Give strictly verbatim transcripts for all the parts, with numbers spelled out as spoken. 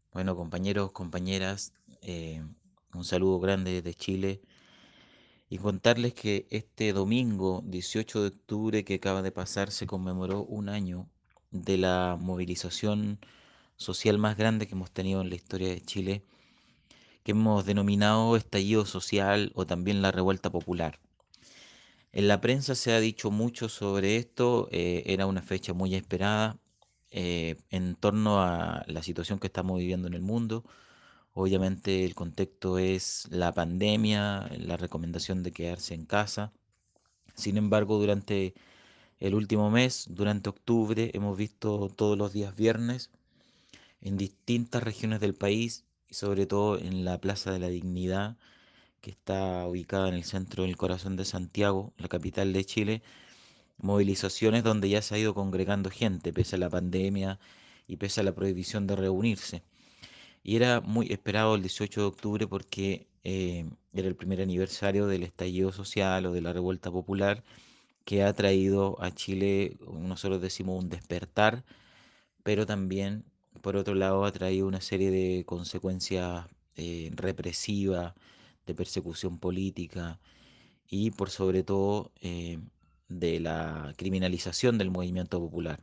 Bueno, compañeros, compañeras, eh, un saludo grande desde Chile y contarles que este domingo, dieciocho de octubre, que acaba de pasar, se conmemoró un año de la movilización social más grande que hemos tenido en la historia de Chile, que hemos denominado estallido social o también la revuelta popular. En la prensa se ha dicho mucho sobre esto, eh, era una fecha muy esperada eh, en torno a la situación que estamos viviendo en el mundo. Obviamente el contexto es la pandemia, la recomendación de quedarse en casa. Sin embargo, durante el último mes, durante octubre, hemos visto todos los días viernes en distintas regiones del país y sobre todo en la Plaza de la Dignidad, que está ubicada en el centro del corazón de Santiago, la capital de Chile, movilizaciones donde ya se ha ido congregando gente, pese a la pandemia y pese a la prohibición de reunirse. Y era muy esperado el dieciocho de octubre porque eh, era el primer aniversario del estallido social o de la revuelta popular que ha traído a Chile, nosotros decimos un despertar, pero también, por otro lado, ha traído una serie de consecuencias eh, represivas, de persecución política y por sobre todo eh, de la criminalización del movimiento popular.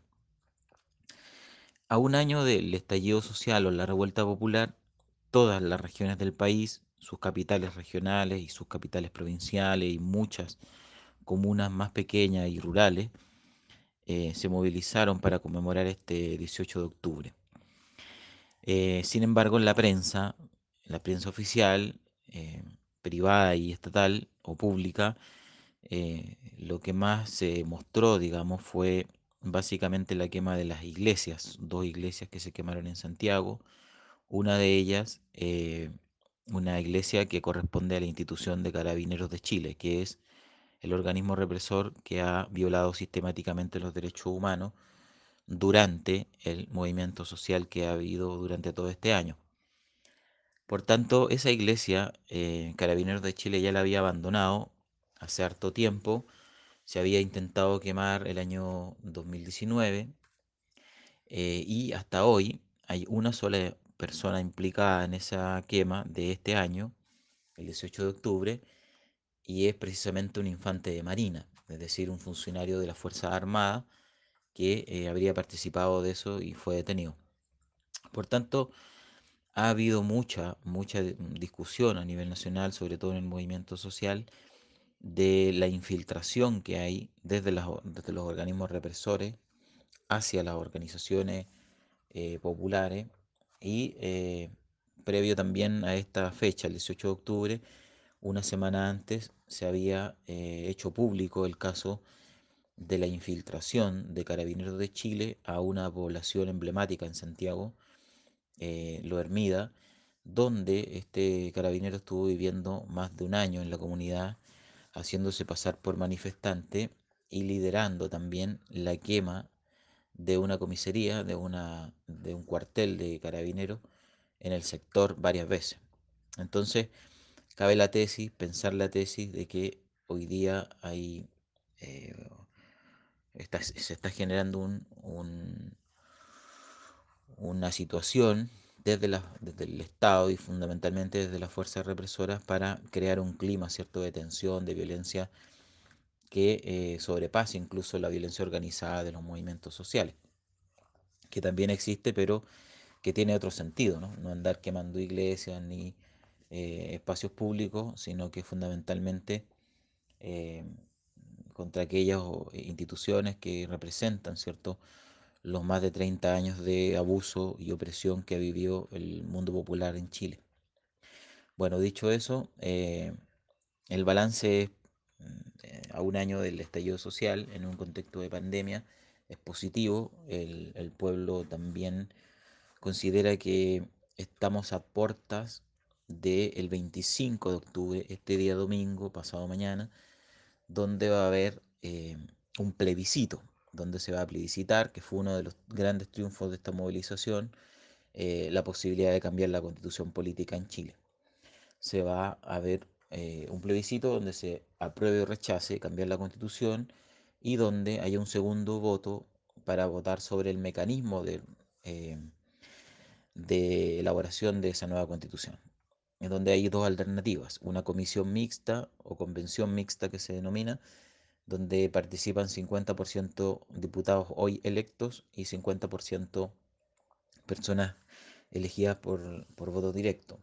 A un año del estallido social o la revuelta popular, todas las regiones del país, sus capitales regionales y sus capitales provinciales y muchas comunas más pequeñas y rurales, eh, se movilizaron para conmemorar este dieciocho de octubre. Eh, sin embargo, en la prensa, la prensa oficial, eh, privada y estatal o pública, eh, lo que más se mostró, digamos, fue básicamente la quema de las iglesias, dos iglesias que se quemaron en Santiago, una de ellas, eh, una iglesia que corresponde a la institución de Carabineros de Chile, que es el organismo represor que ha violado sistemáticamente los derechos humanos durante el movimiento social que ha habido durante todo este año. Por tanto, esa iglesia, eh, Carabineros de Chile ya la había abandonado hace harto tiempo. Se había intentado quemar el año dos mil diecinueve eh, y hasta hoy hay una sola persona implicada en esa quema de este año, el dieciocho de octubre, y es precisamente un infante de marina, es decir, un funcionario de la Fuerza Armada que eh, habría participado de eso y fue detenido. Por tanto, ha habido mucha, mucha di- discusión a nivel nacional, sobre todo en el movimiento social, de la infiltración que hay desde, las o- desde los organismos represores hacia las organizaciones eh, populares y eh, previo también a esta fecha, el dieciocho de octubre, una semana antes se había eh, hecho público el caso de la infiltración de Carabineros de Chile a una población emblemática en Santiago, eh, Lo Hermida, donde este carabinero estuvo viviendo más de un año en la comunidad, haciéndose pasar por manifestante y liderando también la quema de una comisaría, de, una, de un cuartel de carabineros en el sector varias veces. Entonces, cabe la tesis, pensar la tesis de que hoy día hay, eh, está- se está generando un, un- una situación desde, la- desde el Estado y fundamentalmente desde las fuerzas represoras para crear un clima, ¿cierto?, de tensión, de violencia que eh, sobrepase incluso la violencia organizada de los movimientos sociales, que también existe, pero que tiene otro sentido, ¿no? No andar quemando iglesias ni eh, espacios públicos, sino que fundamentalmente eh, contra aquellas o- instituciones que representan, ¿cierto?, los más de treinta años de abuso y opresión que ha vivido el mundo popular en Chile. Bueno, dicho eso, eh, el balance es, mm, eh, a un año del estallido social en un contexto de pandemia es positivo. El, el pueblo también considera que estamos a puertas del veinticinco de octubre, este día domingo, pasado mañana, donde va a haber eh, un plebiscito, donde se va a plebiscitar, que fue uno de los grandes triunfos de esta movilización, eh, la posibilidad de cambiar la constitución política en Chile. Se va a ver eh, un plebiscito donde se apruebe o rechace cambiar la constitución y donde haya un segundo voto para votar sobre el mecanismo de, eh, de elaboración de esa nueva constitución, en donde hay dos alternativas, una comisión mixta o convención mixta que se denomina, donde participan cincuenta por ciento diputados hoy electos y cincuenta por ciento personas elegidas por, por voto directo.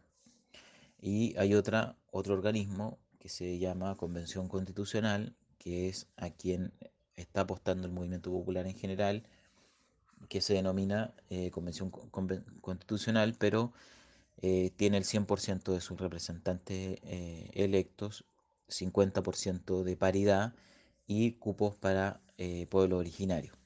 Y hay otra, otro organismo que se llama Convención Constitucional, que es a quien está apostando el movimiento popular en general, que se denomina eh, Convención Conven Constitucional, pero eh, tiene el cien por ciento de sus representantes eh, electos, cincuenta por ciento de paridad y cupos para eh, pueblos originarios.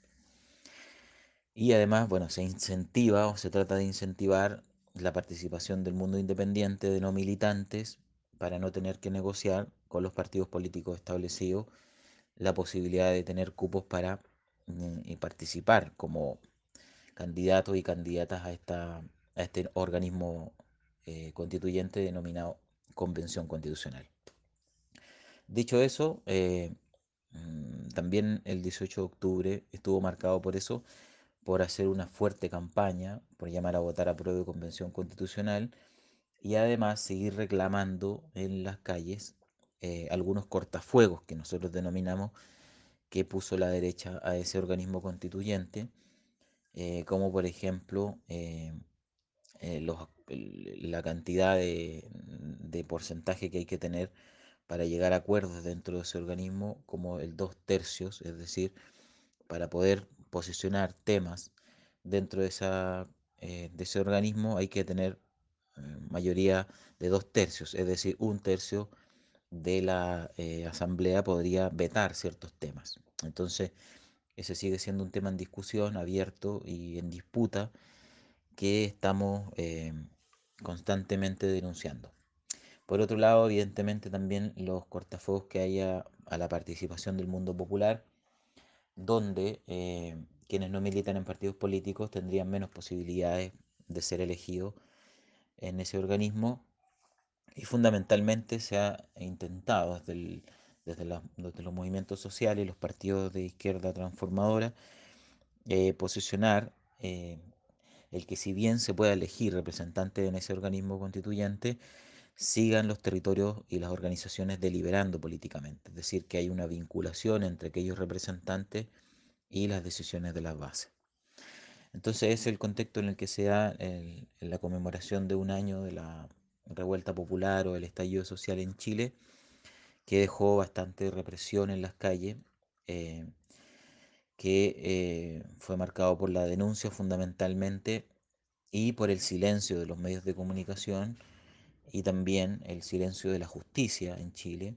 Y además, bueno, se incentiva o se trata de incentivar la participación del mundo independiente de no militantes para no tener que negociar con los partidos políticos establecidos la posibilidad de tener cupos para mm, participar como candidatos y candidatas a, esta, a este organismo eh, constituyente denominado Convención Constitucional. Dicho eso, eh, mm, también el dieciocho de octubre estuvo marcado por eso, por hacer una fuerte campaña, por llamar a votar a prueba de Convención Constitucional y además seguir reclamando en las calles eh, algunos cortafuegos que nosotros denominamos que puso la derecha a ese organismo constituyente, eh, como por ejemplo eh, eh, los, la cantidad de, de porcentaje que hay que tener para llegar a acuerdos dentro de ese organismo, como el dos tercios, es decir, para poder posicionar temas dentro de, esa, eh, de ese organismo hay que tener eh, mayoría de dos tercios, es decir, un tercio de la eh, asamblea podría vetar ciertos temas. Entonces, ese sigue siendo un tema en discusión, abierto y en disputa que estamos eh, constantemente denunciando. Por otro lado, evidentemente también los cortafuegos que haya a la participación del mundo popular, donde eh, quienes no militan en partidos políticos tendrían menos posibilidades de ser elegidos en ese organismo y fundamentalmente se ha intentado desde, el, desde, la, desde los movimientos sociales y los partidos de izquierda transformadora eh, posicionar eh, el que si bien se pueda elegir representantes en ese organismo constituyente, sigan los territorios y las organizaciones deliberando políticamente, es decir, que hay una vinculación entre aquellos representantes y las decisiones de las bases. Entonces es el contexto en el que se da el, la conmemoración de un año de la revuelta popular o el estallido social en Chile, que dejó bastante represión en las calles, eh, que eh, fue marcado por la denuncia fundamentalmente y por el silencio de los medios de comunicación y también el silencio de la justicia en Chile,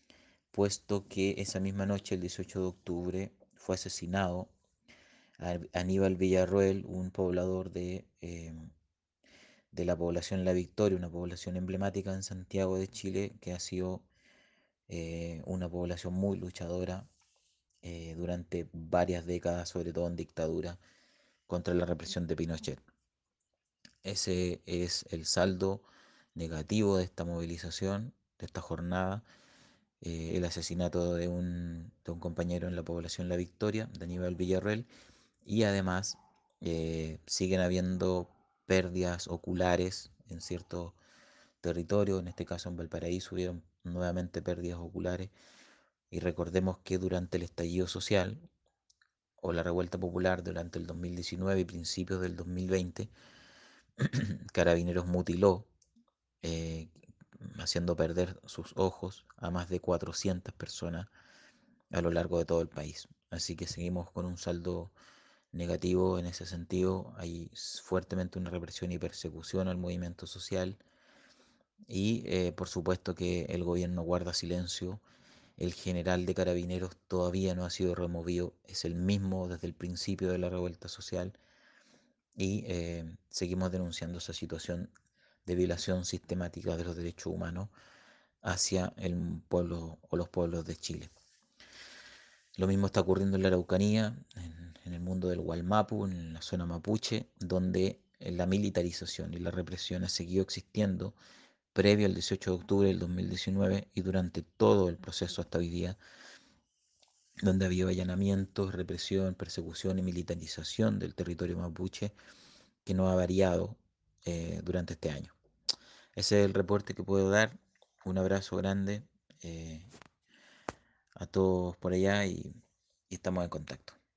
puesto que esa misma noche, el dieciocho de octubre, fue asesinado Aníbal Villarroel, un poblador de, eh, de la población La Victoria, una población emblemática en Santiago de Chile, que ha sido eh, una población muy luchadora eh, durante varias décadas, sobre todo en dictadura, contra la represión de Pinochet. Ese es el saldo negativo de esta movilización, de esta jornada, eh, el asesinato de un, de un compañero en la población La Victoria, de Aníbal Villarreal, y además eh, siguen habiendo pérdidas oculares en ciertos territorios, en este caso en Valparaíso hubieron nuevamente pérdidas oculares, y recordemos que durante el estallido social o la revuelta popular durante el dos mil diecinueve y principios del dos mil veinte, Carabineros mutiló, eh, haciendo perder sus ojos a más de cuatrocientas personas a lo largo de todo el país. Así que seguimos con un saldo negativo en ese sentido. Hay fuertemente una represión y persecución al movimiento social y eh, por supuesto que el gobierno guarda silencio. El general de Carabineros todavía no ha sido removido, es el mismo desde el principio de la revuelta social y eh, seguimos denunciando esa situación de violación sistemática de los derechos humanos hacia el pueblo o los pueblos de Chile. Lo mismo está ocurriendo en la Araucanía, en, en el mundo del Gualmapu, en la zona mapuche, donde la militarización y la represión ha seguido existiendo previo al dieciocho de octubre del dos mil diecinueve y durante todo el proceso hasta hoy día, donde ha habido allanamientos, represión, persecución y militarización del territorio mapuche, que no ha variado eh, durante este año. Ese es el reporte que puedo dar. Un abrazo grande eh, a todos por allá y y estamos en contacto.